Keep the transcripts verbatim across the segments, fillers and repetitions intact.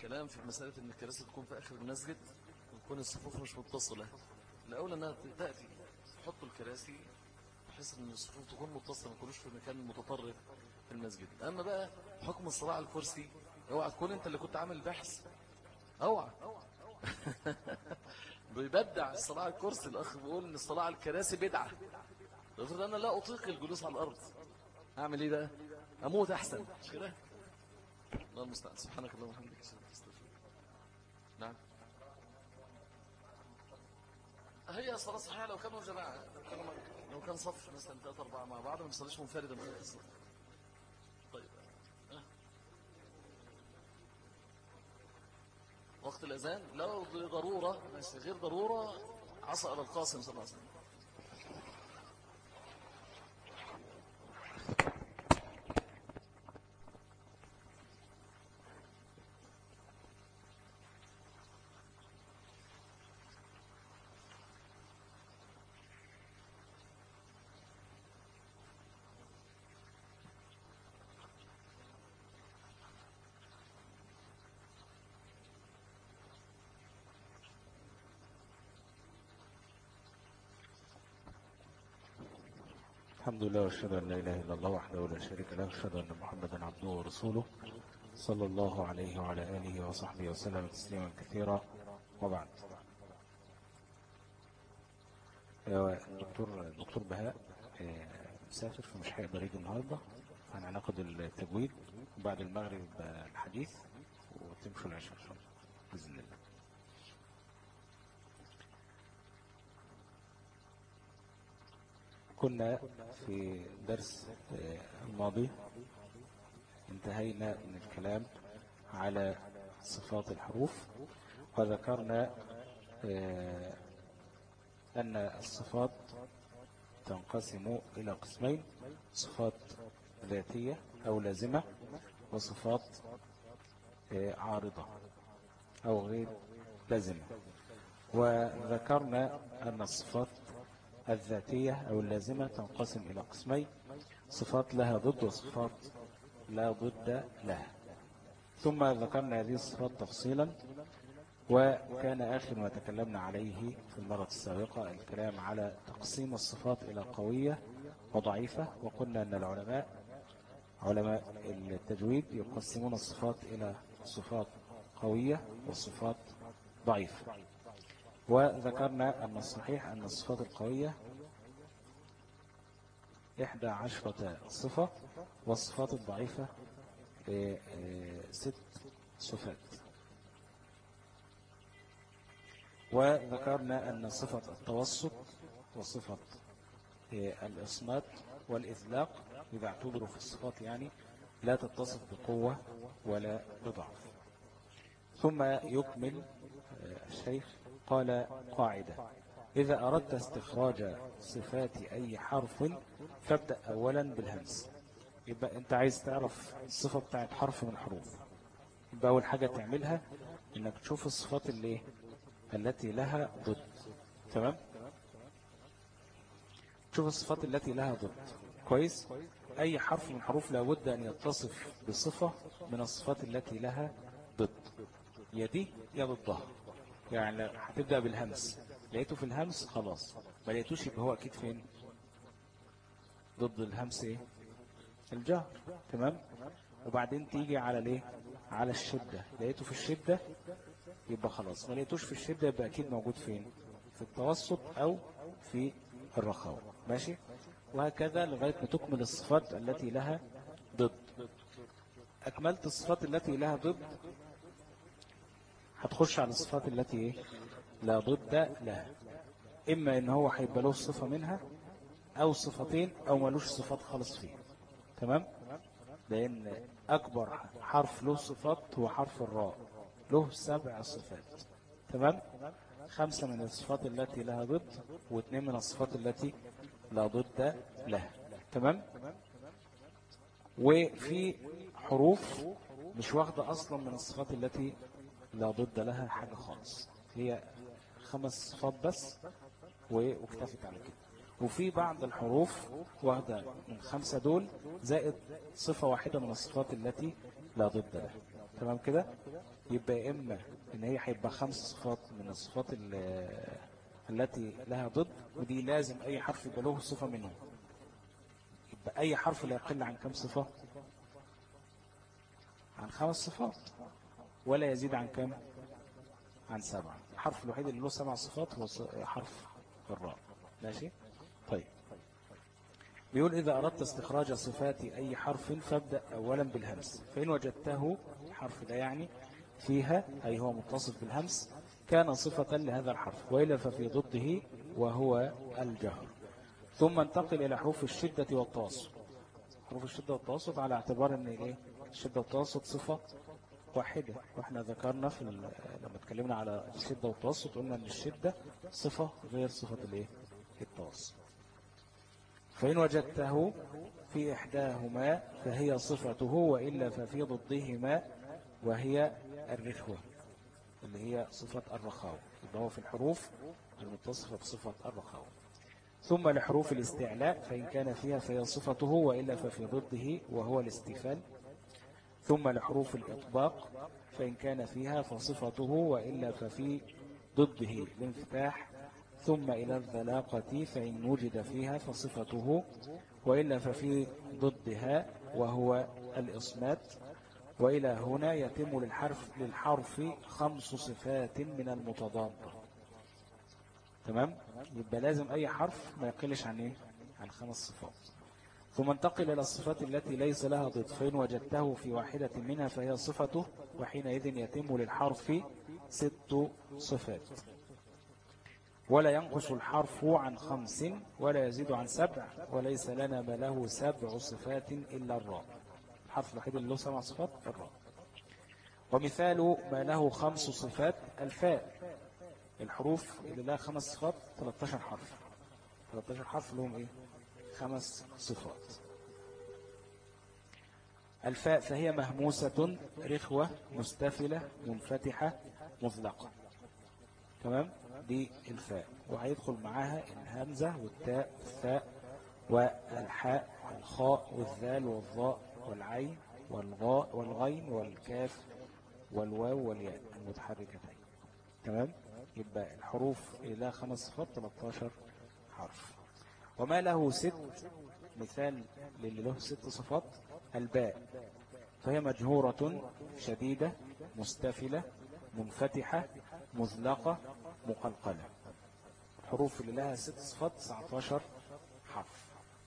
كلام في مسألة ان الكراسي تكون في اخر المسجد وتكون الصفوف مش متصلة. الاول انها تأتي تحط الكراسي بحيث ان الصفوف تكون متصلة، ما يكونوش في مكان متطرف في المسجد. اما بقى حكم الصلاة على الكرسي، اوعى تكون انت اللي كنت عامل البحث، اوعى. بيبدع الصلاة على الكرسي. الاخ بيقول ان الصلاة على الكراسي بدعة. افرض انا لا اطيق الجلوس على الارض، اعمل ايه بقى؟ اموت احسن، مش كده؟ الله المستعان. سبحانك اللهم وبحمدك. نعم. هي صلاة صحيحة لو كانوا جماعة، لو كانوا لو كان صف مثلا ثلاثة أربعة مع بعض، ما بيصليش منفردا من الصف. طيب أه. وقت الأذان لو ضرورة، ماشي، غير ضرورة عصى على القاسم صلى الله عليه وسلم. الحمد لله واشهد ان لا اله الا الله وحده لا شريك له واشهد ان محمدا عبده ورسوله صلى الله عليه وعلى اله وصحبه وسلم تسليما كثيرا، وبعد. الدكتور دكتور بهاء مسافر فمش هيقدر يجي النهارده، هنعقد التجويد وبعد المغرب الحديث وتمشوا العشاء ان شاء الله باذن الله. كنا في درس الماضي انتهينا من الكلام على صفات الحروف، وذكرنا أن الصفات تنقسم إلى قسمين: صفات ذاتية أو لازمة، وصفات عارضة أو غير لازمة. وذكرنا أن الصفات الذاتية أو اللازمة تنقسم إلى قسمين: صفات لها ضد وصفات لا ضد لها. ثم ذكرنا هذه الصفات تفصيلا، وكان آخر ما تكلمنا عليه في المرة السابقة الكلام على تقسيم الصفات إلى قوية وضعيفة. وقلنا أن العلماء علماء التجويد يقسمون الصفات إلى صفات قوية وصفات ضعيفة. وذكرنا أن الصحيح أن الصفات القوية إحدى عشرة صفة، والصفات الضعيفة ست صفات. وذكرنا أن صفة التوسط وصفة الإصمات والإذلاق إذا اعتبروا في الصفات يعني لا تتصف بقوة ولا بضعف. ثم يكمل الشيخ قال: قاعدة: إذا أردت استخراج صفات أي حرف فابدأ أولا بالهمس. يبقى أنت عايز تعرف الصفة بتاعت حرف من الحروف، يبقى أول حاجة تعملها إنك تشوف الصفات اللي التي لها ضد. تمام؟ تشوف الصفات التي لها ضد كويس. أي حرف من الحروف لابد أن يتصف بصفة من الصفات التي لها ضد، يا دي يا ضدها. يعني هتبدأ بالهمس، لقيته في الهمس خلاص، ما لقيتوش يبقى هو أكيد فين؟ ضد الهمس إيه؟ الجهر. تمام؟ وبعدين تيجي على ليه؟ على الشدة، لقيته في الشدة يبقى خلاص، ما لقيتوش في الشدة يبقى أكيد موجود فين؟ في التوسط أو في الرخاوة. ماشي؟ وهكذا لغاية ما تكمل الصفات التي لها ضد. أكملت الصفات التي لها ضد، هتخش على الصفات التي إيه؟ لا ضد لها. إما إن هو هيبقى له صفة منها أو صفتين أو ملوش صفات خالص فيه. تمام؟ لأن أكبر حرف له صفات هو حرف الراء، له سبع صفات. تمام؟ خمسة من الصفات التي لها ضد، واثنين من الصفات التي لا ضد لها. تمام؟ وفي حروف مش واخدة أصلا من الصفات التي لا ضد لها حاجة خالص، هي خمس صفات بس واكتفت على كده. وفي بعض الحروف واخدة من خمسة دول زائد صفة واحدة من الصفات التي لا ضد لها. تمام كده؟ يبقى إما إن هي هيبقى خمس صفات من الصفات التي لها ضد، ودي لازم أي حرف يبقى له صفة منهم. يبقى أي حرف لا يقل عن كم صفة؟ عن خمس صفات، ولا يزيد عن كم؟ عن سبعة. الحرف الوحيد اللي له سبع صفات هو حرف الراء. ماشي؟ طيب، بيقول إذا أردت استخراج صفات أي حرف فابدأ أولا بالهمس، فإن وجدته الحرف ده يعني فيها أي هو متصف بالهمس كان صفة لهذا الحرف، وإلا ففي ضده وهو الجهر. ثم انتقل إلى حروف الشدة والتوسط. حروف الشدة والتوسط على اعتبار أن إيه؟ الشدة والتوسط صفة واحدة، وإحنا ذكرنا في لما اتكلمنا على الشدة والتوسط قلنا أن الشدة صفة غير صفة الإيه؟ التوسط. فإن وجدته في إحداهما فهي صفته، وإلا ففي ضدهما وهي الرخوة اللي هي صفة الرخاوة. يبقى هو في الحروف المتصفة بصفة الرخاوة. ثم لحروف الاستعلاء فإن كان فيها فهي صفته، وإلا ففي ضده وهو الاستفال. ثم لحروف الإطباق فإن كان فيها فصفته، وإلا ففي ضده الانفتاح. ثم إلى الذلاقة فإن وجد فيها فصفته، وإلا ففي ضدها وهو الإصمات. وإلى هنا يتم للحرف, للحرف خمس صفات من المتضادة. تمام؟ يبقى لازم أي حرف ما يقلش عن إيه؟ عن خمس صفات. ثم انتقل إلى الصفات التي ليس لها ضد، فإن وجدته في واحدة منها فهي صفته، وحينئذ يتم للحرف ست صفات. ولا ينقص الحرف عن خمس ولا يزيد عن سبع، وليس لنا ما له سبع صفات إلا الراء. الحرف الوحيد اللي له سبع صفات الراء. ومثال ما له خمس صفات الفاء. الحروف اللي لها خمس صفات ثلاثة عشر حرف. ثلاثة عشر حرف لهم ايه؟ خمس صفات. الفاء فهي مهموسة رخوة مستفلة منفتحة مطلقة. تمام؟ دي الفاء، وهيدخل معاها الهمزة والتاء والثاء والحاء والخاء والذال والظاء والعين والغاء والغين والكاف والواو والياء المتحركتين. تمام؟ يبقى الحروف إلى خمس صفات ثلاثة عشر حرف. وما له ست، مثال للي له ست صفات الباء فهي مجهورة شديدة مستفلة منفتحة مزلقة مقلقلة. الحروف اللي لها ست صفات تسعة عشر حرف.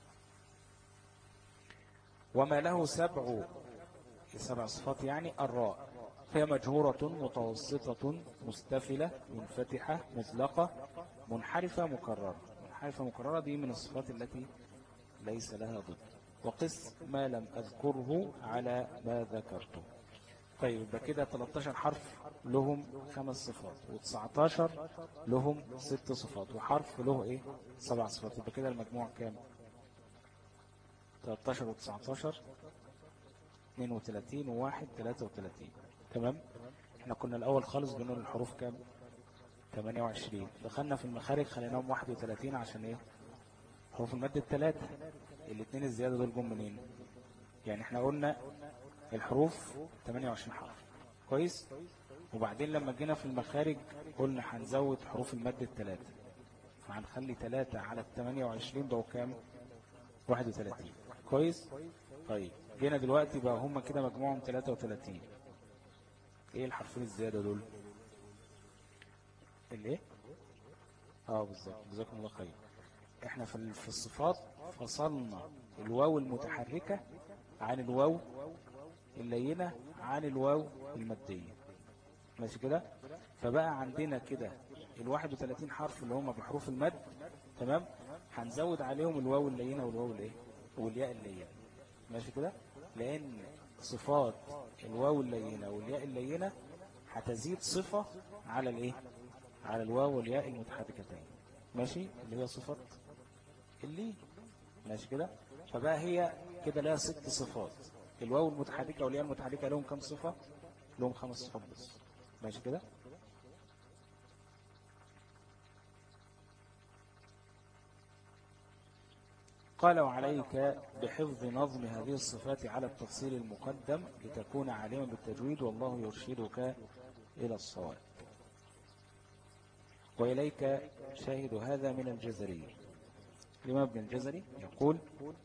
وما له سبع سبع صفات يعني الراء فهي مجهورة متوسطة مستفلة منفتحة مزلقة منحرفة مكررة. منحرفة مكررة دي من الصفات التي ليس لها ضد. وقس ما لم أذكره على ما ذكرته. طيب يبقى كده ثلاثة عشر حرف لهم خمس صفات، و19 لهم ست صفات، وحرف له ايه؟ سبع صفات. يبقى كده المجموع كام؟ ثلاثة عشر و19 اثنين وثلاثين وواحد ثلاثة وثلاثين. تمام؟ احنا كنا الاول خالص بنقول الحروف كام؟ ثمانية وعشرين. دخلنا في المخارج خليناهم واحد وثلاثين عشان ايه؟ حروف المد الثلاثة. الاثنين الزيادة دول جم منين؟ يعني احنا قلنا الحروف ثمانية وعشرين حرف كويس، وبعدين لما جينا في المخارج قلنا هنزود حروف المد الثلاثة، فهنخلي ثلاثة على الثمانية وعشرين بقوا كام؟ واحد وثلاثين كويس. طيب جينا دلوقتي بقى هم كده مجموعهم ثلاثة وثلاثين. ايه الحرفين الزيادة دول؟ الايه؟ اه بالظبط، جزاكم الله خير. احنا في في الصفات فصلنا الواو المتحركة عن الواو اللينة عن الواو المادية. ماشي كده؟ فبقى عندنا كده الواحد وثلاثين حرف اللي هم بحروف المد. تمام؟ هنزود عليهم الواو اللينة والواو الايه؟ والياء اللينة. ماشي كده؟ لأن صفات الواو اللينة والياء اللينة هتزيد صفة على الايه؟ على الواو والياء المتحركتين. ماشي؟ اللي هي صفة اللي. ماشي كده؟ فبقى هي كده لها ست صفات. الواو المتحركة والياء المتحركة لهم كم صفة؟ لهم خمس صفات بس. ماشي كده؟ قال وعليك بحفظ نظم هذه الصفات على التفصيل المقدم لتكون عالما بالتجويد، والله يرشدك إلى الصواب. وإليك شاهد هذا من الجزري. الإمام ابن الجزري يقول: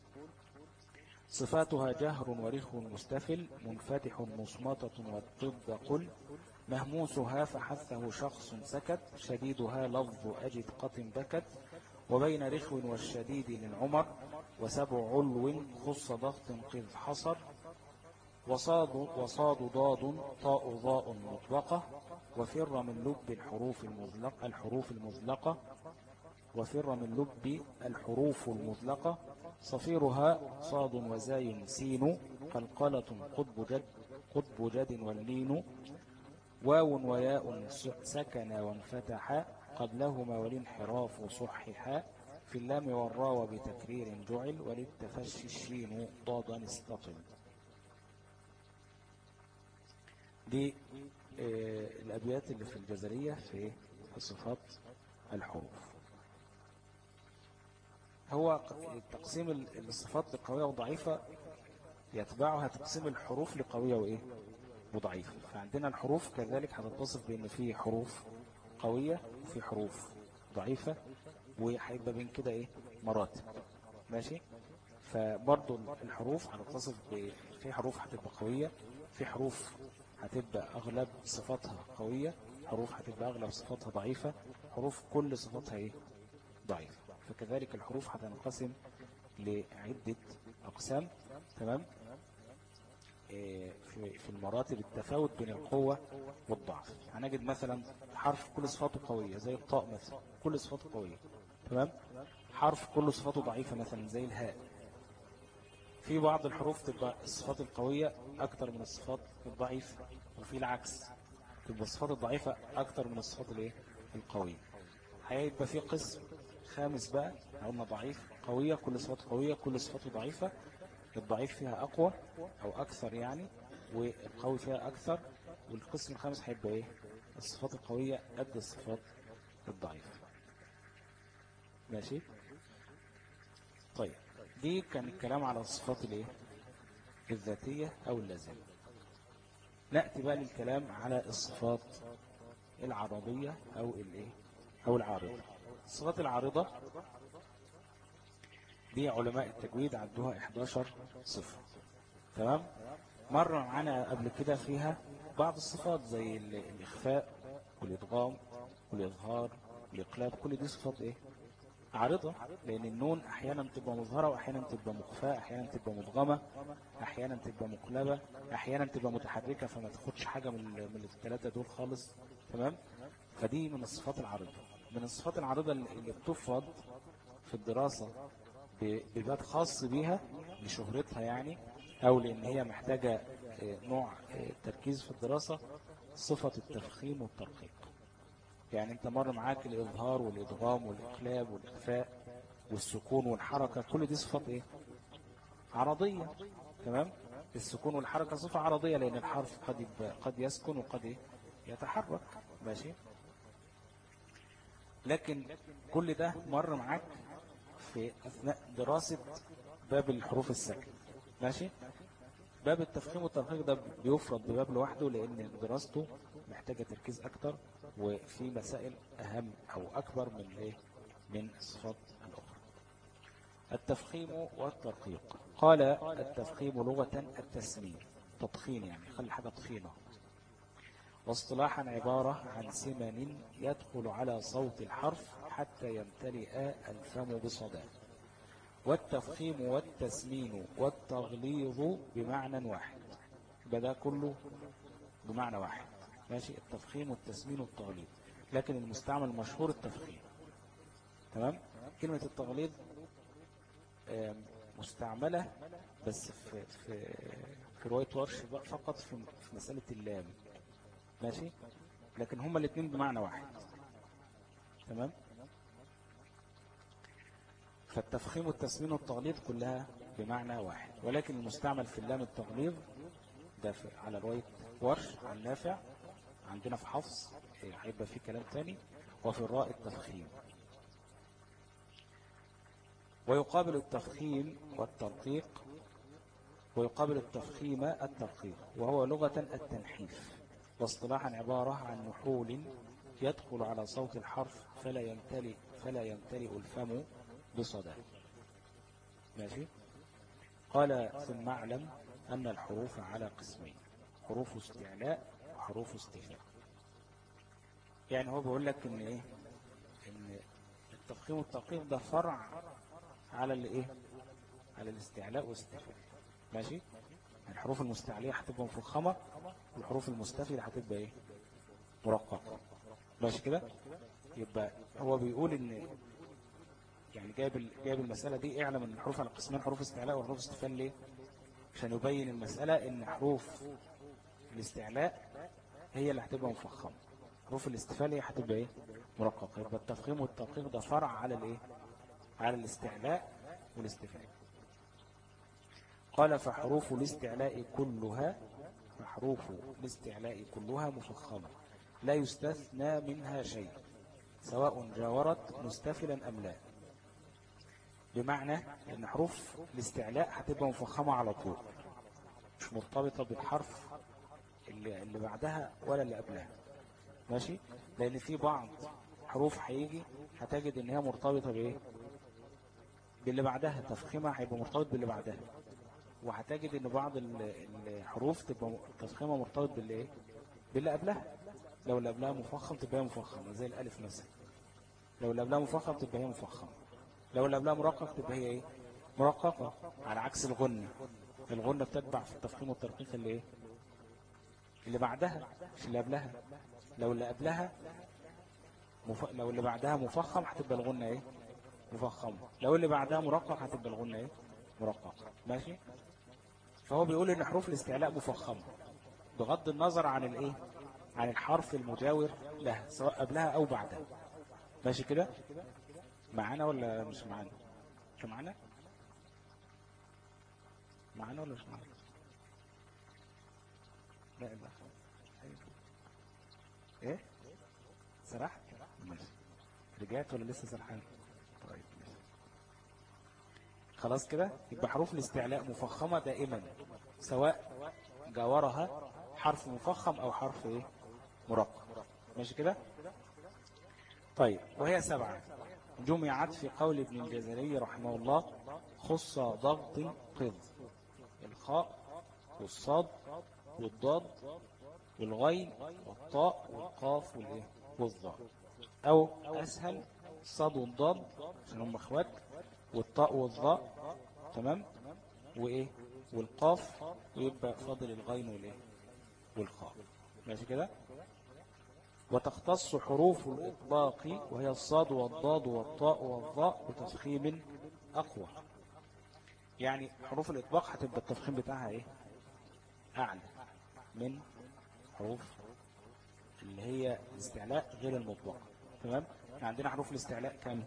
صفاتها جهر ورخ مستفل منفتح مصمتة والضد قل مهموسها فحثه شخص سكت شديدها لفظ أجد قط بكت وبين رخو والشديد من عمر وسبع علو خص ضغط قذ حصر وصاد, وصاد ضاد طاء ضاء مطلقة وفر من لب الحروف المزلقة الحروف المزلقة وفر من لب الحروف المزلقة صفيرها صاد وزاي سين قلقلة قطب جد قطب جد واللين واو وياء سكن وانفتح قبلهما والانحراف صححا في اللام والراء بتكرير جعل وللتفشي الشين ضادا استطل. دي آه الأبيات اللي في الجزرية في صفات الحروف. هو تقسيم الصفات لقوية وضعيفة يتبعها تقسيم الحروف لقوية وإيه وضعيفة. فعندنا الحروف كذلك هتتصف بأن في حروف قوية وفي حروف ضعيفة، وهيبقى بين كده إيه مراتب. ماشي. فبرضو الحروف هتتصف في حروف هتبقى قوية، في حروف هتبقى أغلب صفاتها قوية، حروف هتبقى أغلب صفاتها ضعيفة، حروف كل صفاتها إيه ضعيفة. فكذلك الحروف هتنقسم لعدة أقسام. تمام. إيه في في المراتب التفاوت بين القوة والضعف. هنجد مثلا حرف كل صفاته قوية زي الطاء مثلا، كل صفاته قوية. تمام. حرف كل صفاته ضعيفة مثلا زي الهاء. في بعض الحروف تبقى الصفات القوية أكتر من الصفات الضعيفة، وفي العكس تبقى الصفات الضعيفة أكتر من الصفات الايه القوية. هيبقى في قسم خامس بقى قلنا ضعيف قوية، كل صفات قوية كل صفاته ضعيفة، الضعيف فيها أقوى أو أكثر يعني، والقوي فيها أكثر. والقسم الخامس هيبقى إيه الصفات القوية قد الصفات الضعيفة. ماشي. طيب دي كان الكلام على الصفات الايه الذاتية أو اللازمة. نأتي بقى للكلام على الصفات العرضية أو الايه أو العارضة. الصفات العارضة دي علماء التجويد عندها إحدى عشرة صفة. تمام. مر معنا قبل كده فيها بعض الصفات زي الإخفاء والإدغام والإظهار والإقلاب، كل دي صفات إيه عارضة، لأن النون أحيانا تبقى مظهرة وأحيانا تبقى مخفاة، أحيانا تبقى مدغمة، أحيانا تبقى مقلبة، أحيانا تبقى متحركة فما تاخدش حاجة من من الثلاثة دول خالص. تمام. فدي من الصفات العارضة. من الصفات العارضة اللي بتفرض في الدراسة بباب خاص بيها لشهرتها يعني، أو لأن هي محتاجة نوع تركيز في الدراسة، صفة التفخيم والترقيق. يعني انت مر معاك الإظهار والإدغام والإقلاب والإخفاء والسكون والحركة، كل دي صفات ايه عرضية. تمام. السكون والحركة صفة عرضية لأن الحرف قد قد يسكن وقد ايه يتحرك. ماشي. لكن كل ده مر معاك في أثناء دراسة باب الحروف الساكنة. ماشي. باب التفخيم والترقيق ده بيفرض بباب لوحده لأن دراسته محتاجة تركيز أكتر، وفي مسائل أهم أو أكبر من إيه من الصفات الأخرى. التفخيم والترقيق. قال التفخيم لغة التسمين، تضخين يعني خلي حاجة تخينة، واصطلاحا عبارة عن سمن يدخل على صوت الحرف حتى يمتلئ الفم بصداه. والتفخيم والتسمين والتغليظ بمعنى واحد، بدأ كله بمعنى واحد. ماشي. التفخيم والتسمين والتغليظ، لكن المستعمل المشهور التفخيم. تمام. كلمة التغليظ مستعملة بس في في في رواية ورش فقط في في مسألة اللام. ماشي. لكن هما الاثنين بمعنى واحد. تمام. فالتفخيم والتسمين والتغليظ كلها بمعنى واحد، ولكن المستعمل في اللام التغليظ ده على رواية ورش عن نافع، عندنا في حفص هيبقى في كلام تاني، وفي الراء التفخيم. ويقابل التفخيم والترقيق ويقابل التفخيم الترقيق وهو لغة التنحيف. واصطلاحا عبارة عن نحول يدخل على صوت الحرف فلا يمتلئ فلا يمتلئ الفم بصداه. ماشي. قال ثم اعلم أن الحروف على قسمين: حروف استعلاء وحروف استفهام. يعني هو بيقول لك ان ايه، ان التفخيم والترقيق ده فرع على الايه، على الاستعلاء والاستفهام. ماشي. الحروف المستعلية هتبقى مفخمة، والحروف المستفهمة هتبقى ايه، مرققة. ماشي كده. يبقى هو بيقول ان يعني جايب جايب المسألة دي: اعلم ان الحروف على قسمين: حروف استعلاء وحروف استفهام. ليه؟ عشان يبين المسألة ان حروف الاستعلاء هي اللي هتبقى مفخمة، حروف الاستفهام هي هتبقى ايه، مرققة. يبقى التفخيم والترقيق ده فرع على الايه، على الاستعلاء والاستفهام. قال فحروف الاستعلاء كلها فحروف الاستعلاء كلها مفخمة لا يستثنى منها شيء سواء جاورت مستفلا أم لا. بمعنى ان حروف الاستعلاء هتبقى مفخمة على طول، مش مرتبطة بالحرف اللي, اللي بعدها ولا اللي قبلها. ماشي. لان في بعض حروف هيجي هتجد ان هي مرتبطة بايه، باللي بعدها، تفخيمها هيبقى مرتبط باللي بعدها. وهتجد ان بعض الحروف تبقى تفخيمها مرتبط باللي ايه، باللي قبلها. لو اللي قبلها مفخم تبقى هي مفخمة، زي الالف مثلا. لو اللي قبلها مفخم تبقى هي مفخمة. لو اللي قبلها مرقق تبقى هي ايه، مرققة. على عكس الغنة، الغنة بتتبع في التفخيم والترقيق اللي ايه، اللي بعدها مش اللي قبلها. لو اللي قبلها مف... لو اللي بعدها مفخم هتبقى الغنة ايه، مفخمة. لو اللي بعدها مرقق هتبقى الغنة ايه، مرققة. ماشي. فهو بيقول ان حروف الاستعلاء مفخمة بغض النظر عن الايه، عن الحرف المجاور لها سواء قبلها او بعدها. ماشي كده. معانا ولا مش معانا؟ مش معانا معانا ولا مش معانا؟ لا لا. ايه سرحت؟ ماشي. رجعت ولا لسه سرحان؟ طيب خلاص كده. يبقى حروف الاستعلاء مفخمة دائما سواء جاورها حرف مفخم او حرف ايه، مرقق. ماشي كده. طيب وهي سبعة جمعت في قول ابن الجزري رحمه الله: خص ضغط قض: الخاء والصاد والضاد والغين والطاء والقاف والايه، والظاء. او اسهل الصاد والضاد عشان هم اخوات، والطاء والظاء. تمام. وايه، والقاف، ويبقى فاضل الغين والايه، والخاء. ماشي كده. وتختص حروف الإطلاق وهي الصاد والضاد والطاء والظاء بتفخيم أقوى. يعني حروف الإطلاق هتبقى التفخيم بتاعها إيه، أعلى من حروف اللي هي الاستعلاء غير المطلقة. تمام. عندنا حروف الاستعلاء كم؟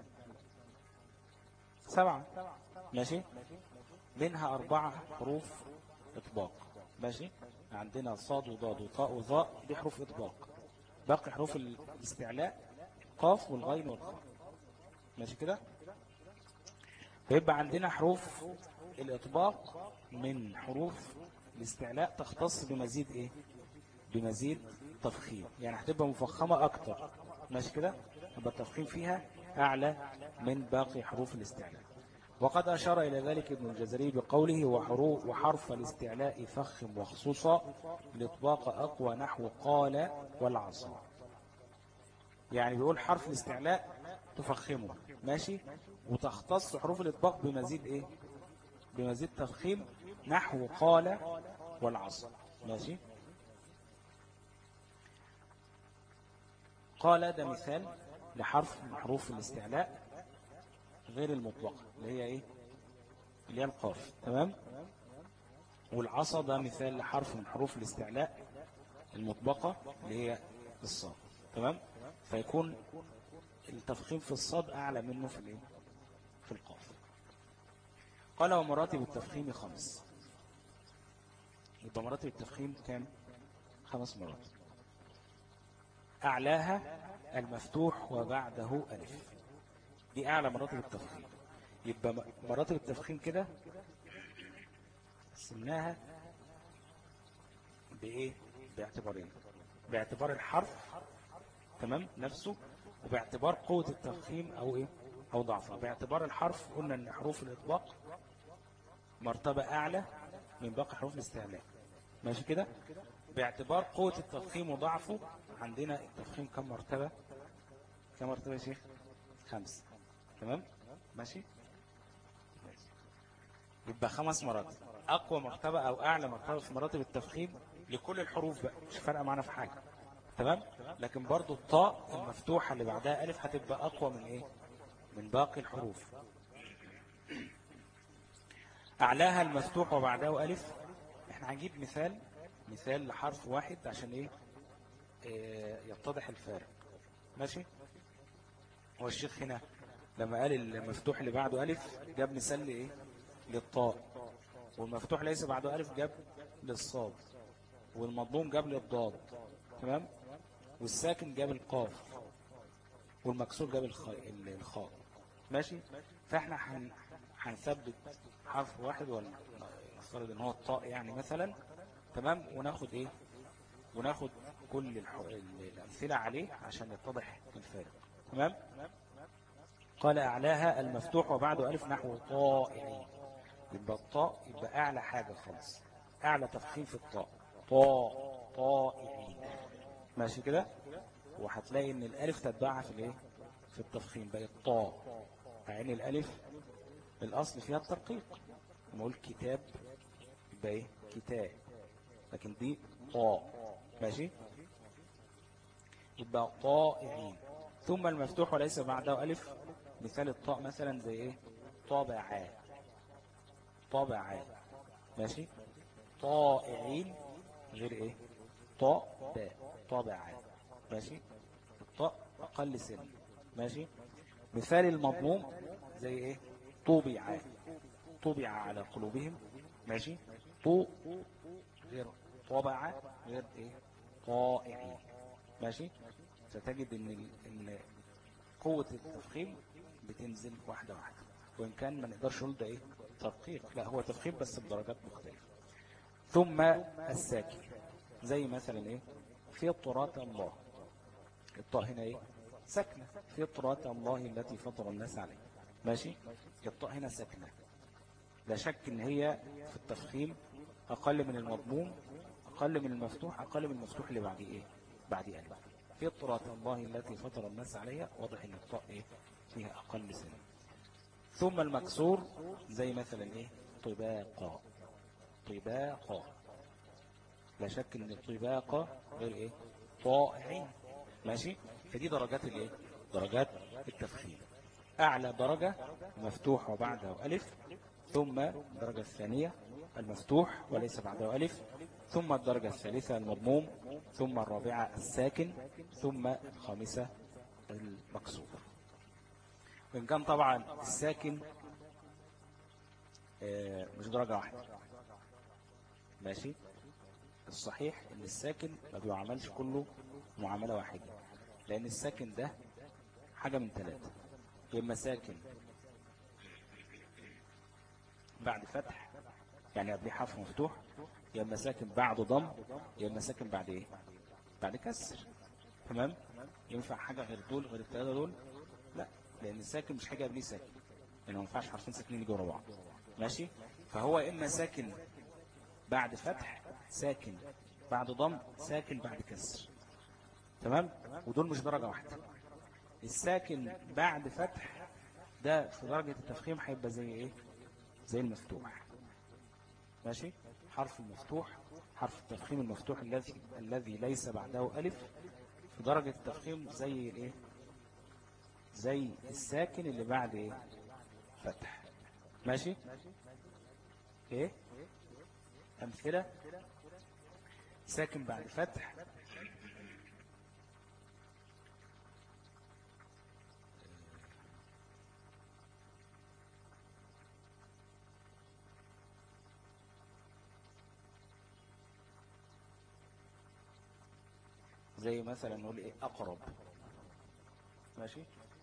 سبعة. ماشي. منها أربعة حروف إطلاق. ماشي. عندنا صاد وضاد وطاء وظاء، دي حروف إطلاق. باقي حروف الاستعلاء قاف والغين والخاء. ماشي كده. فيبقى عندنا حروف الإطباق من حروف الاستعلاء تختص بمزيد ايه، بمزيد تفخيم. يعني هتبقى مفخمة اكتر. ماشي كده. يبقى التفخيم فيها اعلى من باقي حروف الاستعلاء. وقد أشار إلى ذلك ابن الجزري بقوله: وحروف وحرف الاستعلاء فخم وخصوصا الإطباق أقوى نحو قال والعصا. يعني بيقول حرف الاستعلاء تفخمه. ماشي. وتختص حروف الإطباق بمزيد إيه، بمزيد تفخيم نحو قال والعصا. ماشي. قال ده مثال لحرف من حروف الاستعلاء غير المطلقة اللي هي ايه، اللي هي القاف. تمام. والعصا ده مثال لحرف من حروف الاستعلاء المطبقة اللي هي الصاد. تمام. فيكون التفخيم في الصاد اعلى منه في الايه، في القاف. قال ومراتب التفخيم خمس. يبقى مراتب التفخيم كام؟ خمس مراتب. اعلاها المفتوح وبعده الف، دي أعلى مراتب التفخيم. يبقى مراتب التفخيم كده قسمناها بإيه، باعتبارين: باعتبار الحرف تمام نفسه، وباعتبار قوة التفخيم او ايه او ضعفها. باعتبار الحرف قلنا ان حروف الاطباق مرتبة اعلى من باقي حروف الاستعلاء، ماشي كده. باعتبار قوة التفخيم وضعفه عندنا التفخيم كم مرتبة؟ كم مرتبة يا شيخ؟ خمسة، تمام ماشي. يبقى خمس مراتب. اقوى مرتبة او اعلى مرتبة في مراتب التفخيم لكل الحروف بقى مش فارقة معنا في حاجة، تمام. لكن برضو الطاء المفتوحة اللي بعدها ألف هتبقى أقوى من إيه؟ من باقي الحروف. أعلاها المفتوح وبعدها ألف. إحنا هنجيب مثال مثال لحرف واحد عشان إيه؟ إيه يتضح الفارق، ماشي. هو الشيخ هنا لما قال المفتوح اللي بعده ألف جاب مثال لإيه؟ للطاء. والمفتوح ليس بعده ألف جاب للصاد، والمضموم جاب للضاد، تمام. والساكن جاب القاف، والمكسور جاب الخاء، ماشي. فاحنا هن... هنثبت حرف واحد ونفترض ان هو الطاء يعني مثلا، تمام. وناخد ايه وناخد كل الح... الامثله عليه عشان يتضح الفارق، تمام. قال اعلاها المفتوح وبعده الف نحو طائعين. يبقى الطاء يبقى اعلى حاجه خالص، اعلى تفخيم في الطاء طاء طائعين، ماشي كده. وهتلاقي ان الالف تتبعها في الايه في التفخيم بقت طاء، مع ان الالف الاصل فيها الترقيق. لما اقول كتاب يبقى ايه كتاب، لكن دي طاء، ماشي. يبقى طائعين. ثم المفتوح وليس بعده الف، مثال الطاء مثلا زي ايه طابعا طابعا، ماشي. طائعين غير ايه طاء باء طابعا، ماشي. الطاء اقل سن، ماشي. مثال المضموم زي ايه طوبع طوبع على قلوبهم، ماشي. طو غير طابع غير ايه طائعين، ماشي. فتجد ان ان قوة التفخيم بتنزل واحدة واحدة، وان كان ما نقدرش نقول ده ايه ترقيق، لا هو تفخيم بس بدرجات مختلفة. ثم الساكن زي مثلا ايه فطرة الله. الطاء هنا ايه ساكنة، فطرة الله التي فطر الناس عليه، ماشي. الطاء هنا ساكنة، لا شك ان هي في التفخيم اقل من المضموم، اقل من المفتوح، اقل من المفتوح اللي بعد ايه بعد الف. فطرة الله التي فطر الناس عليها، واضح ان الطاء ايه فيها اقل سنة. ثم المكسور زي مثلا ايه طباقا طباقا، لا شك ان الطباقة غير ايه طائعين، ماشي. فدي درجات الايه درجات التفخيم. اعلى درجة مفتوح وبعده الف، ثم الدرجة الثانية المفتوح وليس بعده الف، ثم الدرجة الثالثة المضموم، ثم الرابعة الساكن، ثم الخامسة المكسور. وإن كان طبعا الساكن مش درجة واحدة، ماشي. الصحيح ان الساكن ما بيعملش كله معاملة واحدة، لان الساكن ده حاجة من ثلاثة: يا اما ساكن بعد فتح يعني قبل حرف مفتوح، يا اما ساكن بعد ضم، يا اما ساكن بعد ايه بعد كسر، تمام. ينفع حاجة غير دول غير الثلاثة دول؟ لا، لان الساكن مش حاجة قبليه ساكن، لانه ما ينفعش حرفين ساكنين يجوا ورا بعض، ماشي. فهو اما ساكن بعد فتح، ساكن بعد ضم، ساكن بعد كسر، تمام. ودول مش درجة واحدة. الساكن بعد فتح ده في درجة التفخيم هيبقى زي ايه زي المفتوح، ماشي. حرف المفتوح حرف التفخيم المفتوح الذي الذي ليس بعده ألف في درجة التفخيم زي الايه زي الساكن اللي بعد ايه فتح، ماشي. ايه امثلة ساكن بعد فتح زي مثلا نقول ايه اقرب، ماشي.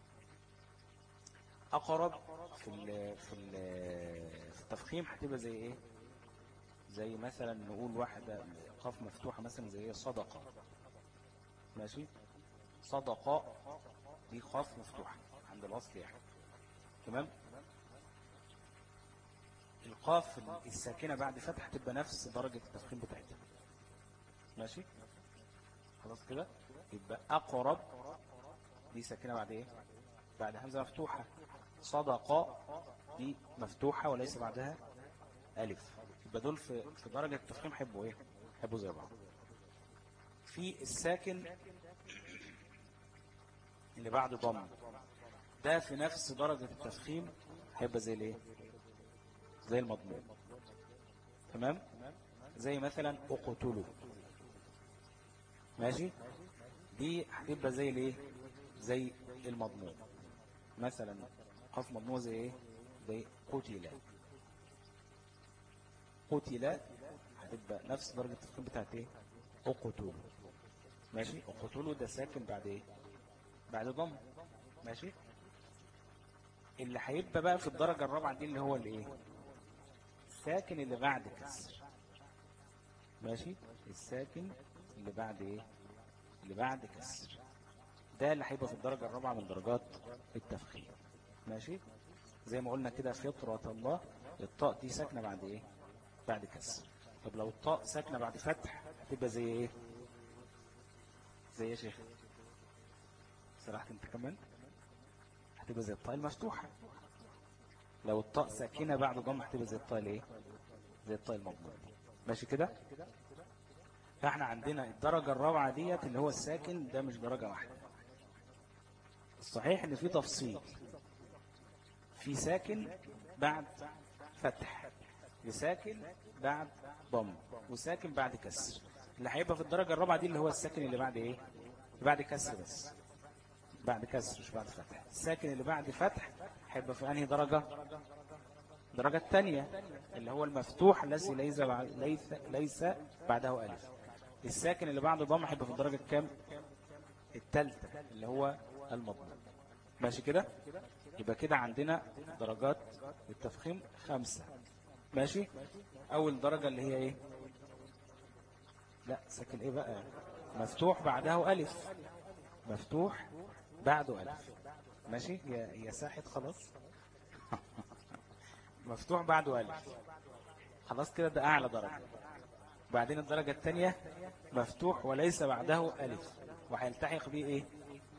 اقرب في ال في ال في التفخيم هتبقى زي ايه زي مثلا نقول واحدة قاف مفتوحة مثلا زي صدقة، ماشي. صدقاء دي قاف مفتوحة عند الوصل يعني. تمام. القاف الساكنة بعد فتح تبقى نفس درجة التفخيم بتاعتها. ماشي خلاص كده. يبقى أقرب دي ساكنة بعد ايه؟ بعد همزة مفتوحة. صدقاء دي مفتوحة وليس بعدها ألف. يبقى دول في في درجة التفخيم حبوا ايه؟ حبوا زي بعض. في الساكن اللي بعد ضم ده في نفس درجة التفخيم هيبقى زي الايه؟ زي المضموم. تمام. زي مثلا اقتلوا. ماشي. دي هتبقى زي الايه؟ زي المضموم. مثلا قاف مضموم زي ايه؟ زي قتل. قتل هتبقى نفس درجة التفخيم بتاعت ايه؟ اقتلوا. ماشي. اقتلوا ده ساكن بعد ايه؟ بعد ضم. ماشي. اللي هيبقى بقى في الدرجة الرابعة دي اللي هو الايه؟ الساكن اللي بعد كسر. ماشي. الساكن اللي بعد ايه؟ اللي بعد كسر ده اللي هيبقى في الدرجة الرابعة من درجات التفخيم. ماشي. زي ما قلنا كده فطرة الله، الطاء دي ساكنة بعد ايه؟ بعد كسر. طب لو الطاء ساكنة بعد فتح هتبقى زي ايه؟ زي ايه يا شيخ؟ سرحت انت كمان. هتبقى زي الطاء المفتوحة. لو الطاء ساكنة بعد ضم هتبقى زي الطاء الايه؟ زي الطاء المضموم. ماشي كده. فاحنا عندنا الدرجة الرابعة ديت اللي هو الساكن ده مش درجة واحدة. الصحيح ان في تفصيل، في ساكن بعد فتح وساكن بعد ضم وساكن بعد كسر. اللي هيبقى في الدرجة الرابعة دي اللي هو الساكن اللي بعد ايه؟ بعد كسر بس، بعد كسر مش بعد فتح. الساكن اللي بعد فتح هيبقى في انهي درجة؟ الدرجة الثانية اللي هو المفتوح الذي ليس ليس ليس بعده ألف. الساكن اللي بعد ضم هيبقى في الدرجة الكام؟ الثالثة اللي هو المضموم. ماشي كده. يبقى كده عندنا درجات التفخيم خمسة. ماشي. اول درجة اللي هي ايه؟ لا ساكن ايه بقى؟ مفتوح بعده ألف. مفتوح بعده ألف. ماشي. يا يا ساحت خلاص. مفتوح بعده ألف. خلاص كده ده اعلى درجة. بعدين الدرجة الثانية مفتوح وليس بعده ألف وهيلتحق به ايه؟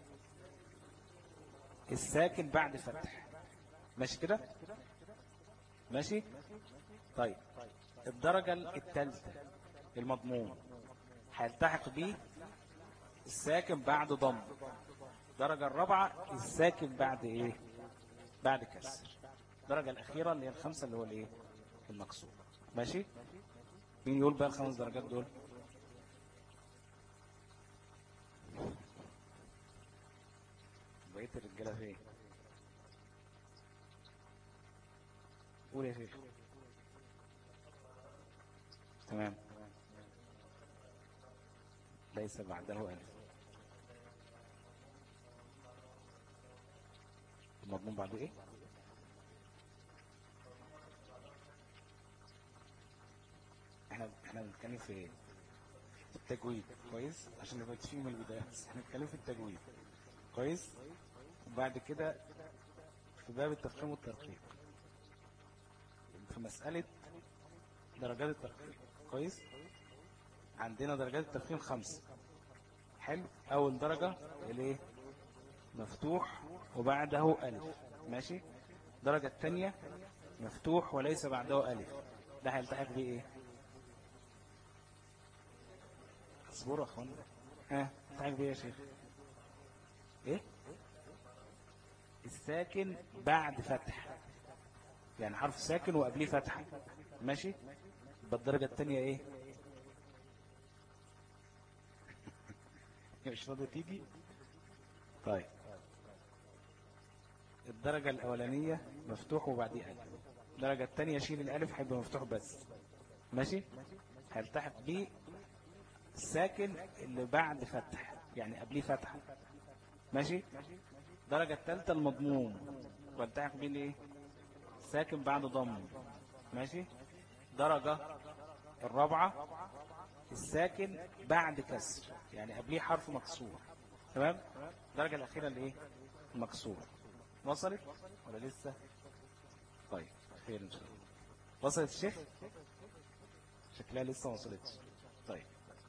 الساكن بعد فتح. ماشي كده. ماشي. طيب الدرجة الثالثة المضموم هيلتحق به الساكن بعد ضم. الدرجة الرابعة الساكن بعد ايه؟ بعد كسر. الدرجة الأخيرة اللي هي الخمسة اللي هو الايه؟ المكسور. ماشي. مين يقول بقى الخمس درجات دول؟ بقيت الرجالة فين؟ قول يا شيخ. تمام. ليس بعده ألف. المضمون بعده ايه؟ احنا احنا بنتكلم في ايه؟ التجويد. كويس عشان نبقى متفقين من البداية. احنا بنتكلم في التجويد. كويس. وبعد كده في باب التفخيم والترقيق في مسألة درجات التفخيم. كويس. عندنا درجات التفخيم خمسة. حلو. أول درجة الايه؟ مفتوح وبعده ألف. ماشي. الدرجة الثانية مفتوح وليس بعده ألف. ده هيلتحق بيه ايه؟ اصبروا يا اخوانا. ها هيلتحق بيه يا شيخ ايه؟ الساكن بعد فتح، يعني حرف ساكن وقبليه فتحة. ماشي. بالدرجة الثانية ايه؟ مش راضي تيجي. طيب الدرجة الأولانية مفتوح وبعديه ألف. الدرجة الثانية شيل الألف هيبقى مفتوح بس. ماشي. هيلتحق بيه الساكن اللي بعد فتح، يعني قبليه فتحة. ماشي. الدرجة الثالثة المضموم والتحق بيه الايه؟ ساكن بعد ضم. ماشي. درجة الرابعة الساكن بعد كسر، يعني قبليه حرف مكسور. تمام. الدرجة الأخيرة اللي ايه؟ المكسور. وصلت ولا لسه؟ طيب خير ان شاء الله. وصلت الشيخ؟ شكلها لسه ما وصلتش. طيب.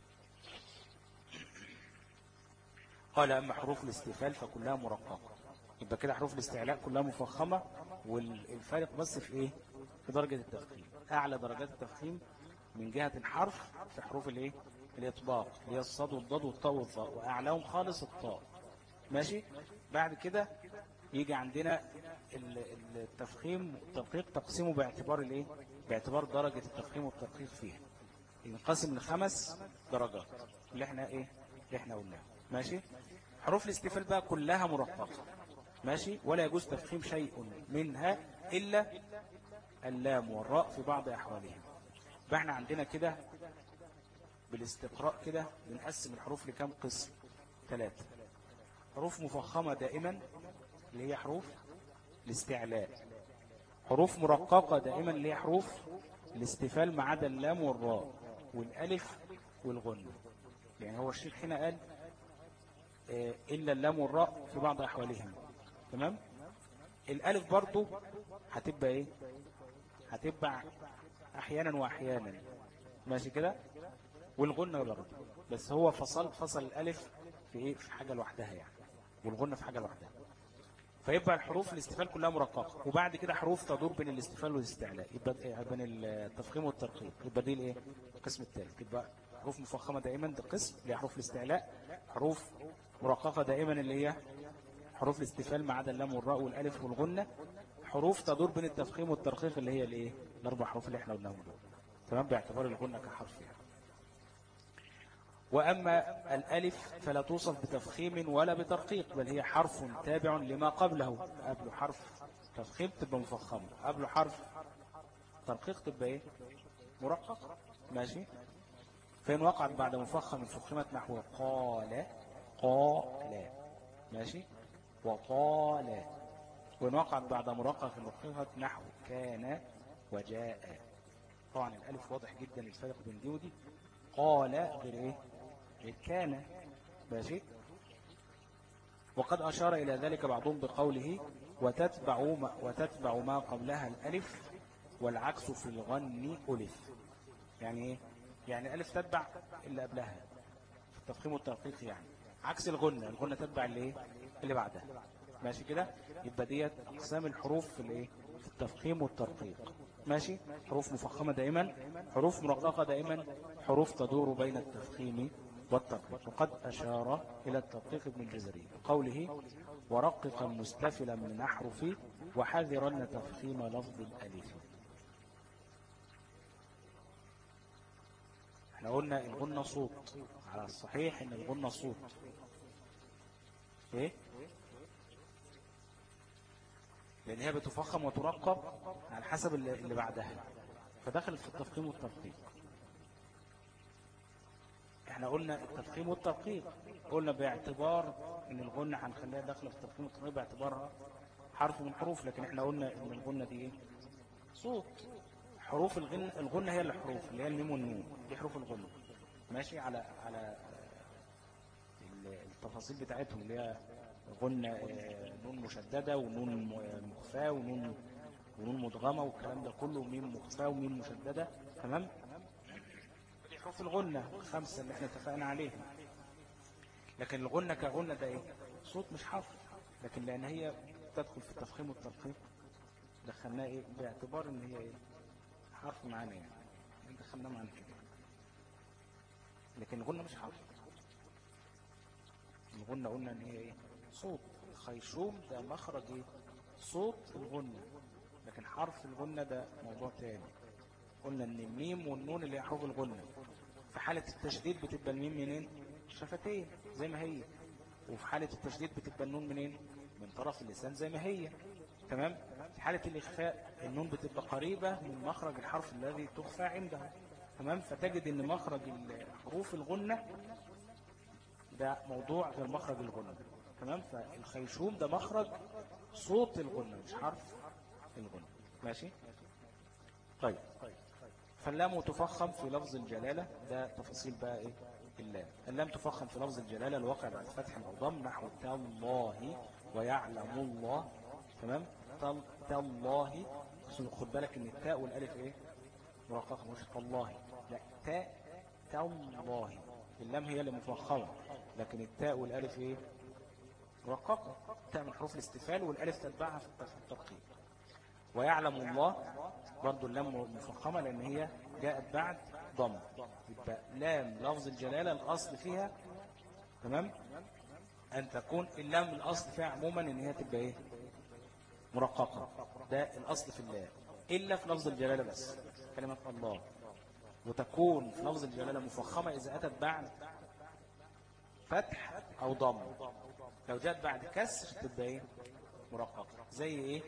قال أما حروف الاستفال فكلها مرققة. يبقى كده حروف الاستعلاء كلها مفخمة، والفارق بس في ايه؟ في درجة التفخيم. أعلى درجات التفخيم من جهة الحرف في حروف الايه؟ الإطباق، اللي هي الصاد والضاد والطاء والظاء، وأعلاهم خالص الطاء. ماشي. بعد كده يجي عندنا التفخيم والتدقيق، تقسيمه باعتبار الايه؟ باعتبار درجة التفخيم والتدقيق فيها. ينقسم لخمس درجات اللي احنا ايه؟ اللي احنا قلناه. ماشي. حروف الاستفال بقى كلها مرققة. ماشي. ولا يجوز تفخيم شيء منها إلا اللام والراء في بعض أحوالهم. فاحنا عندنا كده بالاستقراء كده بنقسم الحروف لكم قسم؟ ثلاثة. حروف مفخمة دائما اللي هي حروف الاستعلاء. حروف مرققة دائما اللي هي حروف الاستفال ما عدا اللام والراء والألف والغنة. يعني هو الشيخ هنا قال آه إلا اللام والراء في بعض أحوالهم. تمام. الألف برضو هتبقى إيه؟ هتبقى أحيانا وأحيانا. ماشي كده. والغنة برضو، بس هو فصل فصل الألف في إيه؟ في حاجة لوحدها يعني، والغنة في حاجة لوحدها. فيبقى الحروف الاستفال كلها مرققة. وبعد كده حروف تدور بين الاستفال والاستعلاء، يبقى بين التفخيم والترقيق، يبقى دي الايه؟ القسم الثالث. يبقى حروف مفخمة دائما ده قسم اللي هي حروف الاستعلاء. حروف مرققة دائما اللي هي حروف الاستفال ما عدا اللام والراء والالف والغنة. حروف تدور بين التفخيم والترقيق اللي هي الايه؟ الاربع حروف اللي احنا قلناهم دول. تمام. باعتبار الغنة كحرف يعني. وأما الألف فلا توصف بتفخيم ولا بترقيق، بل هي حرف تابع لما قبله. قبله حرف تفخيم تبقى مفخمة، قبله حرف ترقيق تبقى ايه؟ مرقق. ماشي. فإن وقعت بعد مفخم فخمت نحو قال قال. ماشي. وقال. وإن وقعت بعد مرقق فخمت نحو كان وجاء. طبعا الألف واضح جدا الفرق بين دي ودي. قال غير ايه؟ غير كان. ماشي. وقد أشار إلى ذلك بعضهم بقوله وتتبع ما, وتتبع ما قبلها الألف والعكس في الغن ألف. يعني ايه؟ يعني ألف تتبع اللي قبلها في التفخيم والترقيق، يعني عكس الغنة. الغنة تتبع اللي ايه؟ اللي بعدها. ماشي كده. يبقى ديت أقسام الحروف في الايه؟ في التفخيم والترقيق. ماشي. حروف مفخمة دائما، حروف مرققة دائما، حروف تدور بين التفخيم والترقيق. وقد أشار إلى التدقيق ابن الجزري بقوله ورققا مستفلا من أحرف وحذرا تفخيم لفظ الألف. احنا قلنا الغنة صوت، على الصحيح ان الغنة صوت ايه؟ لان هي بتفخم وترقق على حسب اللي بعدها، فدخلت في التفخيم والترقيق. احنا قلنا التفخيم والترقيق قلنا باعتبار ان الغنة هنخليها داخله في التفخيم والترقيق باعتبارها حرف من حروف، لكن احنا قلنا ان الغنة دي ايه؟ صوت. حروف الغنة, الغنة هي الحروف اللي هي الميم والنون، دي حروف الغنة. ماشي. على على التفاصيل بتاعتهم اللي هي غنة نون مشددة ونون مخفاة ونون ونون مدغمة والكلام ده كله، وميم مخفاة وميم مشددة. تمام. دي حروف الغنة الخمسة اللي احنا اتفقنا عليها. لكن الغنة كغنة ده ايه؟ صوت مش حرف، لكن لان هي تدخل في التفخيم والترقيق دخلناها ايه؟ باعتبار ان هي ايه؟ حرف معانا، يعني دخلناه معانا كده. لكن الغنة مش حرف. الغنة قلنا ان هي ايه؟ صوت. الخيشوم ده مخرج ايه؟ صوت الغنة، لكن حرف الغنة ده موضوع تاني. قلنا ان الميم والنون اللي هي حروف الغنة في حالة التشديد بتبقى الميم منين؟ شفتين زي ما هي، وفي حالة التشديد بتبقى النون منين؟ من طرف اللسان زي ما هي. تمام. في حالة الإخفاء النون بتبقى قريبة من مخرج الحرف الذي تخفى عنده. تمام. فتجد ان مخرج حروف الغنة ده موضوع غير مخرج الغنة. تمام. فالخيشوم ده مخرج صوت الغنة مش حرف الغنة. ماشي. طيب. فاللام تفخم في لفظ الجلالة، ده تفاصيل بقى ايه اللام. اللام تفخم في لفظ الجلالة الواقع بعد فتح أو ضم، نحو تالله ويعلم الله. تمام. تال تالله، خد بالك ان التاء والالف ايه مرققة، مش تالله، لا تاء تالله. اللام هي اللي مفخمة، لكن التاء والالف ايه مرققة. التاء من حروف الاستفال والالف تتبعها في الترقيق. ويعلم الله برضو اللام مفخمة لان هي جاءت بعد ضم. يبقى لام لفظ الجلالة الاصل فيها، تمام، ان تكون اللام الاصل فيها عموما ان هي تبقى ايه مرققة، ده الاصل في اللام، الا في لفظ الجلالة بس كلمة الله. وتكون في لفظ الجلالة مفخمة اذا اتت بعد فتح او ضم. لو جاءت بعد كسر تبقى ايه مرققة. زي ايه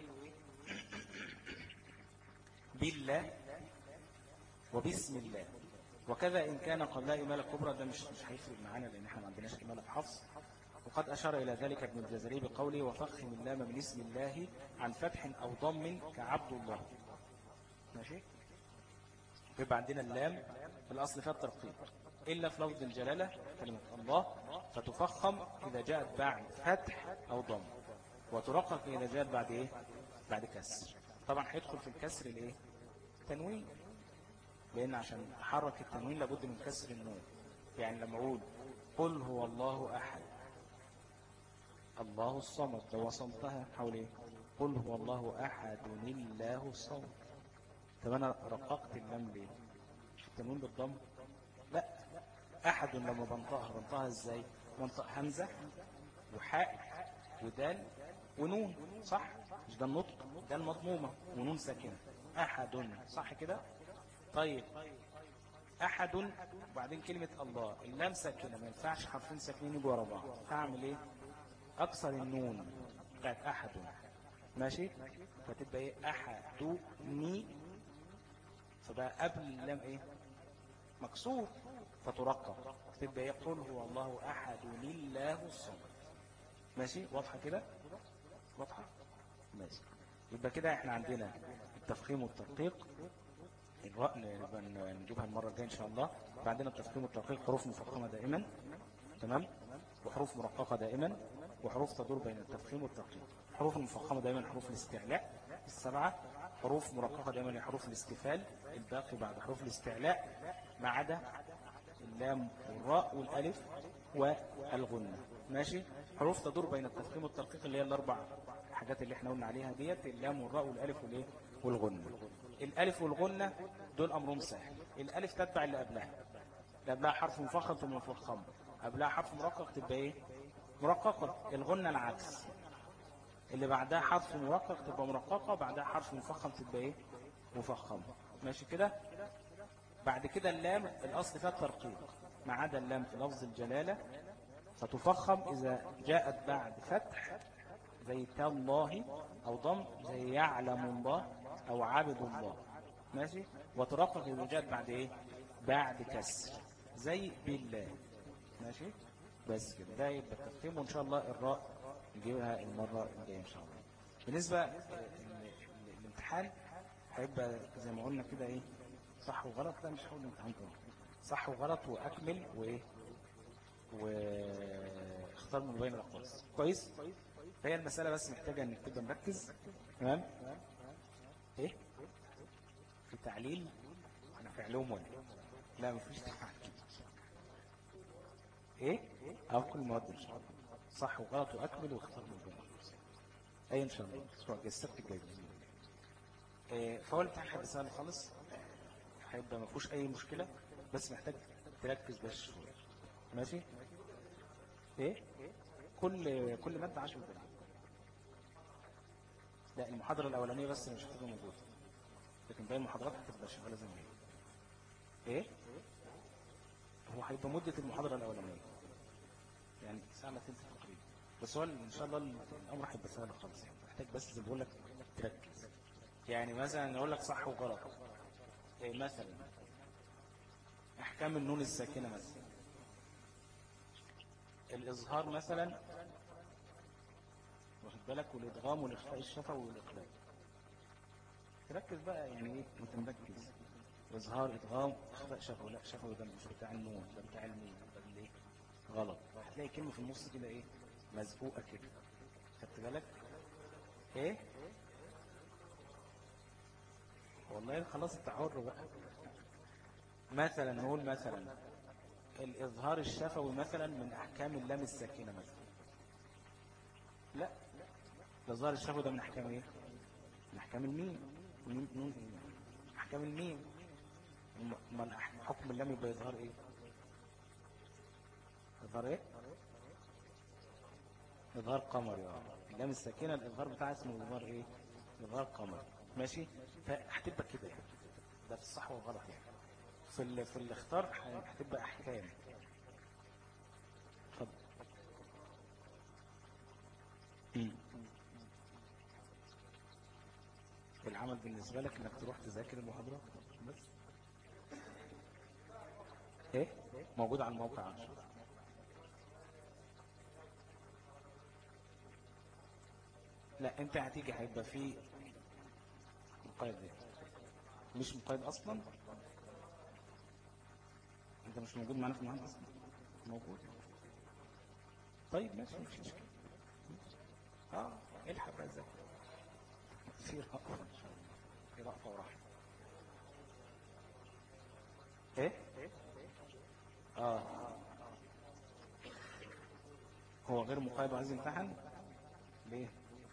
بالله وبسم الله. وكذا إن كان قبلها إمالة كبرى، ده مش مش هيفرق معانا لأن احنا ما عندناش إمالة بحفظ. وقد أشار إلى ذلك ابن الجزري بقوله وفخم اللام من اسم الله عن فتح أو ضم كعبد الله. ماشي. يبقى عندنا اللام في الأصل فيها الترقيق إلا في لفظ الجلالة كلمة الله، فتفخم إذا جاءت بعد فتح أو ضم، وترقق إذا جاءت بعد إيه بعد كسر. طبعا هيدخل في الكسر الإيه تنوين، لأن عشان أحرك التنوين لابد من كسر النون. يعني لما أقول قل هو الله أحد الله الصمد، لو وصلتها حول إيه قل هو الله أحد الله الصمد. طب أنا رققت اللام ليه؟ التنوين بالضم؟ لا، أحد لما بنطقها بنطقها إزاي؟ بنطق همزة وحاء ودال ونون، صح؟ مش ده النطق؟ ده المضمومة ونون ساكنة. أحد، صح كده؟ طيب أحد وبعدين كلمة الله، اللام ساكنة، ما ينفعش حرفين ساكنين يجوا ورا بعض. هعمل ايه؟ أكسر النون بتاعت أحد، ماشي، فتبقى ايه أحدني، فبقى قبل اللام ايه مكسور، فترقق تبقى ايه قل هو الله أحد لله الصمد. ماشي، واضحة كده؟ واضحة؟ ماشي. يبقى كده احنا عندنا التفخيم والترقيق، الراء نجيبها المرة الجاية إن شاء الله. فعندنا التفخيم والترقيق حروف مفخمة دائما، تمام، وحروف مرققة دائما، وحروف تدور بين التفخيم والترقيق. حروف المفخمة دائما حروف الاستعلاء السبعة، حروف مرققة دائما حروف الاستفال الباقي بعد حروف الاستعلاء، ما عدا اللام والراء والالف والغنة. ماشي. حروف تدور بين التفخيم والترقيق اللي هي الاربع الحاجات اللي احنا قلنا عليها ديت، اللام والراء والالف والايه والغنة. الالف والغنة دول امرهم سهل. الالف تتبع اللي قبلها، اللي قبلها حرف مفخم ثم مفخم، قبلها حرف مرقق تبقى ايه مرققة. الغنة العكس، اللي بعدها حرف مرقق تبقى مرققة، بعدها حرف مفخم تبقى ايه مفخمة. ماشي كده. بعد كده اللام الاصل فيها الترقيق ما عدا اللام في لفظ الجلالة، فتفخم اذا جاءت بعد فتح زي تالله او ضم زي يعلم الله او عبد الله. ماشي. وترقق اذا جاءت بعد ايه بعد كسر زي بالله. ماشي. بس كده ده يبقى التفخيم، وان شاء الله الراء نجيبها المرة الجاية ان شاء الله. بالنسبة للامتحان هيبقى زي ما قلنا كده ايه صح وغلط. لا مش هقول الامتحان كله صح وغلط واكمل وايه واختار من بين الاقواس. كويس. فهي المسألة بس محتاجة انك تبقى مركز. تمام. ايه في تعليل انا في علوم ولا لا مفيش تعليل. ايه او كل مواد ان شاء الله صح وغلط واكمل واختار من بين الاقواس. اي ان شاء الله الاسبوع الجاي السبت الجاي. إيه فهو الامتحان هيبقى سهل خالص، هيبقى ما فيهوش اي مشكلة، بس محتاج تركز بس شوية. ماشي. ايه كل كل مادة عشر دقائق. لا المحاضرة الأولانية بس مش هتبقى موجودة، لكن باقي المحاضرات هتبقى شغالة زي ما هي. ايه هو هيبقى مدة المحاضرة الأولانية يعني ساعة تلت تقريبا، بس هو إن شاء الله الأمر هيبقى سهل خالص. يعني محتاج بس زي ما بقول لك تركز. يعني مثلا أقول لك صح وغلط. إيه مثلا أحكام النون الساكنة مثلا، الإظهار مثلا واخد بالك، والإدغام والإخفاء الشفوي والإقلاب. تركز بقى يعني إيه وتركز. إظهار إدغام إخفاء شفوي، لا شفوي ده مش بتاع النون، ده بتاع الميم، ده اللي إيه غلط. هتلاقي كلمة في النص كده إيه مزقوقة كده، خدت بالك إيه؟ والله خلاص انت حر بقى. مثلا نقول مثلا الإظهار الشفوي مثلا من أحكام اللام الساكنة مثلا، لا الإظهار الشفوي ده من أحكام إيه؟ من أحكام الميم، ميم نون إيه؟ أحكام الميم. ما حكم اللام يبقى إظهار إيه؟ إظهار إيه؟ إظهار قمري. اه اللام الساكنة الإظهار بتاعها اسمه إظهار إيه؟ إظهار قمري. ماشي، فهتبقى كده يعني، ده في الصح والغلط يعني. في ال... في الاختار هتبقى أحكام. اتفضل. العمل بالنسبة لك انك تروح تذاكر المحاضرة بس. ايه موجود على الموقع عشان. لا انت هتيجي هيبقى في مقيد. ايه مش مقيد اصلا، انت مش موجود معانا في المحاضرة اصلا. موجود. طيب ماشي مش مشكلة. اه الحق بقى ذاكر في رأفة ان شاء الله، في رأفة ورحمة. ايه اه هو غير مقيد وعايز يمتحن ليه؟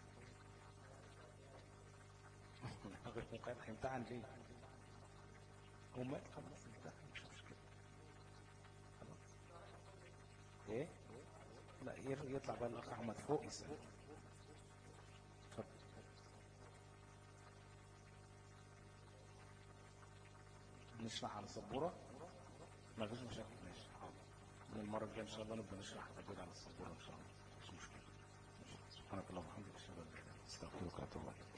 غير مقيد هيمتحن ليه؟ هو مات خلاص امتحن مش مشكلة خلاص. ايه لا يطلع بقى الاخ احمد فوق يسأل. نشرح على السبورة ما فيش مشاكل. ماشي حاضر، من المرة الجاية ان شاء الله نبقى نشرح تجربة على السبورة ان شاء الله مش مشكلة. سبحانك اللهم وبحمدك اشهد ان لا اله الا انت استغفرك واتوب اليك.